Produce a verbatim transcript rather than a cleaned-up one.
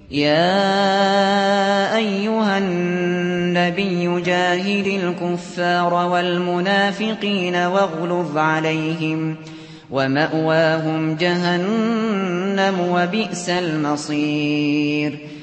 يَا أَيُّهَا النَّبِيُّ جَاهِدِ الْكُفَّارَ وَالْمُنَافِقِينَ وَاغْلُظْ عَلَيْهِمْ وَمَأْوَاهُمْ جَهَنَّمُ ۖ وَبِئْسَ الْمَصِيرُ